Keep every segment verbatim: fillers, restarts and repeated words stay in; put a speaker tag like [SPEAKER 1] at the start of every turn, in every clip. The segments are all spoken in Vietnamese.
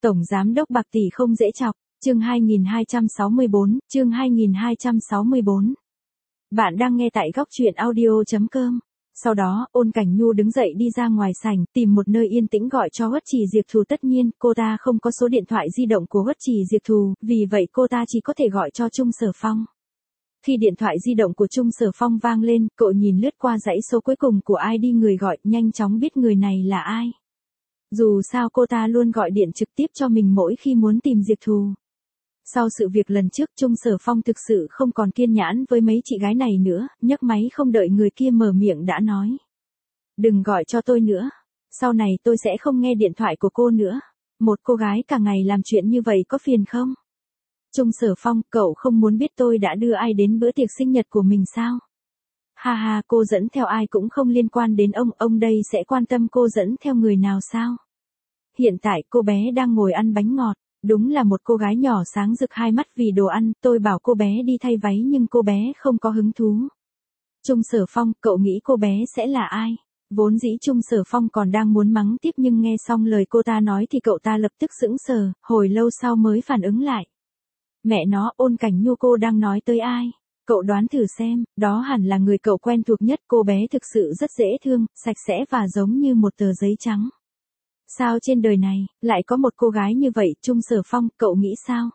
[SPEAKER 1] Tổng giám đốc bạc tỷ không dễ chọc, chương hai nghìn hai trăm sáu mươi bốn, chương hai nghìn hai trăm sáu mươi bốn. Bạn đang nghe tại góc truyện audio chấm com. Sau đó, Ôn Cảnh Nhu đứng dậy đi ra ngoài sảnh, tìm một nơi yên tĩnh gọi cho Uất Trì Diệp Thù. Tất nhiên, cô ta không có số điện thoại di động của Uất Trì Diệp Thù, vì vậy cô ta chỉ có thể gọi cho Trung Sở Phong. Khi điện thoại di động của Trung Sở Phong vang lên, cậu nhìn lướt qua dãy số cuối cùng của ai đi người gọi, nhanh chóng biết người này là ai. Dù sao cô ta luôn gọi điện trực tiếp cho mình mỗi khi muốn tìm Diệp Thù. Sau sự việc lần trước, Trung Sở Phong thực sự không còn kiên nhẫn với mấy chị gái này nữa, nhấc máy không đợi người kia mở miệng đã nói. Đừng gọi cho tôi nữa. Sau này tôi sẽ không nghe điện thoại của cô nữa. Một cô gái cả ngày làm chuyện như vậy có phiền không? Trung Sở Phong, cậu không muốn biết tôi đã đưa ai đến bữa tiệc sinh nhật của mình sao? Ha ha, cô dẫn theo ai cũng không liên quan đến ông, ông đây sẽ quan tâm cô dẫn theo người nào sao? Hiện tại cô bé đang ngồi ăn bánh ngọt. Đúng là một cô gái nhỏ sáng rực hai mắt vì đồ ăn, tôi bảo cô bé đi thay váy nhưng cô bé không có hứng thú. Trung Sở Phong, cậu nghĩ cô bé sẽ là ai? Vốn dĩ Trung Sở Phong còn đang muốn mắng tiếp nhưng nghe xong lời cô ta nói thì cậu ta lập tức sững sờ, hồi lâu sau mới phản ứng lại. Mẹ nó, Ôn Cảnh Nhu cô đang nói tới ai? Cậu đoán thử xem, đó hẳn là người cậu quen thuộc nhất. Cô bé thực sự rất dễ thương, sạch sẽ và giống như một tờ giấy trắng. Sao trên đời này, lại có một cô gái như vậy? Trung Sở Phong, cậu nghĩ sao?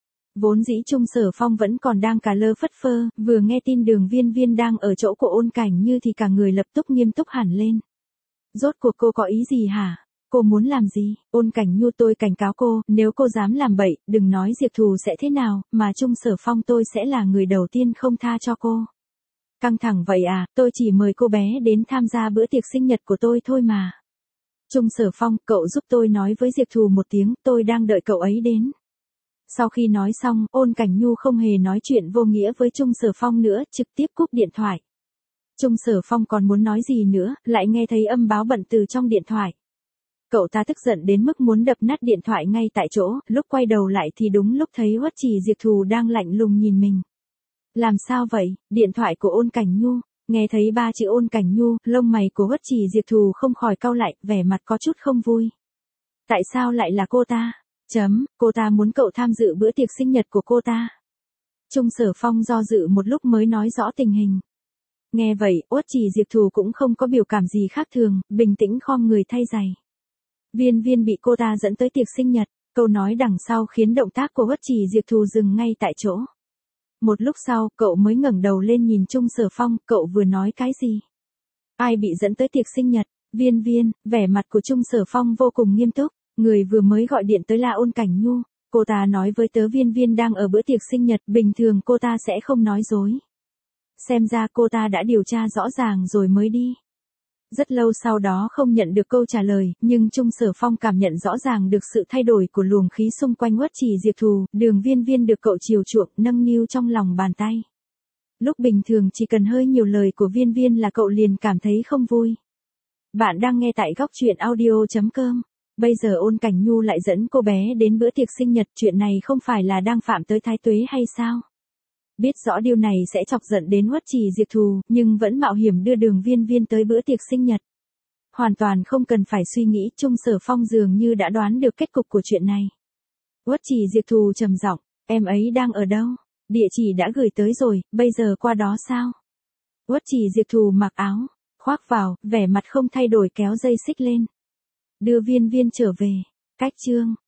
[SPEAKER 1] Vốn dĩ Trung Sở Phong vẫn còn đang cà lơ phất phơ, vừa nghe tin Đường Viên Viên đang ở chỗ của Ôn Cảnh Như thì cả người lập tức nghiêm túc hẳn lên. Rốt cuộc cô có ý gì hả? Cô muốn làm gì? Ôn Cảnh Nhu, tôi cảnh cáo cô, nếu cô dám làm bậy, đừng nói Diệp Thù sẽ thế nào, mà Trung Sở Phong tôi sẽ là người đầu tiên không tha cho cô. Căng thẳng vậy à, tôi chỉ mời cô bé đến tham gia bữa tiệc sinh nhật của tôi thôi mà. Trung Sở Phong, cậu giúp tôi nói với Diệp Thù một tiếng, tôi đang đợi cậu ấy đến. Sau khi nói xong, Ôn Cảnh Nhu không hề nói chuyện vô nghĩa với Trung Sở Phong nữa, trực tiếp cúp điện thoại. Trung Sở Phong còn muốn nói gì nữa, lại nghe thấy âm báo bận từ trong điện thoại. Cậu ta tức giận đến mức muốn đập nát điện thoại ngay tại chỗ, lúc quay đầu lại thì đúng lúc thấy Uất Trì Diệp Thù đang lạnh lùng nhìn mình. Làm sao vậy? Điện thoại của Ôn Cảnh Nhu. Nghe thấy ba chữ Ôn Cảnh Nhu, lông mày của Uất Trì Diệp Thù không khỏi cau lại, vẻ mặt có chút không vui. Tại sao lại là cô ta? Chấm, cô ta muốn cậu tham dự bữa tiệc sinh nhật của cô ta. Trung Sở Phong do dự một lúc mới nói rõ tình hình. Nghe vậy, Uất Trì Diệp Thù cũng không có biểu cảm gì khác thường, bình tĩnh khom người thay giày. Viên Viên bị cô ta dẫn tới tiệc sinh nhật, câu nói đằng sau khiến động tác của Uất Trì Diệp Thù dừng ngay tại chỗ. Một lúc sau, cậu mới ngẩng đầu lên nhìn Trung Sở Phong, cậu vừa nói cái gì? Ai bị dẫn tới tiệc sinh nhật? Viên Viên, vẻ mặt của Trung Sở Phong vô cùng nghiêm túc, người vừa mới gọi điện tới là Ôn Cảnh Nhu, cô ta nói với tớ Viên Viên đang ở bữa tiệc sinh nhật, bình thường cô ta sẽ không nói dối. Xem ra cô ta đã điều tra rõ ràng rồi mới đi. Rất lâu sau đó không nhận được câu trả lời, nhưng Trung Sở Phong cảm nhận rõ ràng được sự thay đổi của luồng khí xung quanh Uất Trì Diệp Thù, Đường Viên Viên được cậu chiều chuộng, nâng niu trong lòng bàn tay. Lúc bình thường chỉ cần hơi nhiều lời của Viên Viên là cậu liền cảm thấy không vui. Bạn đang nghe tại góc truyện audio chấm com. Bây giờ Ôn Cảnh Nhu lại dẫn cô bé đến bữa tiệc sinh nhật, chuyện này không phải là đang phạm tới thái tuế hay sao? Biết rõ điều này sẽ chọc giận đến Uất Trì Diệp Thù, nhưng vẫn mạo hiểm đưa Đường Viên Viên tới bữa tiệc sinh nhật. Hoàn toàn không cần phải suy nghĩ, Trung Sở Phong dường như đã đoán được kết cục của chuyện này. Uất Trì Diệp Thù trầm giọng, em ấy đang ở đâu? Địa chỉ đã gửi tới rồi, bây giờ qua đó sao? Uất Trì Diệp Thù mặc áo, khoác vào, vẻ mặt không thay đổi kéo dây xích lên. Đưa Viên Viên trở về. Cách chương.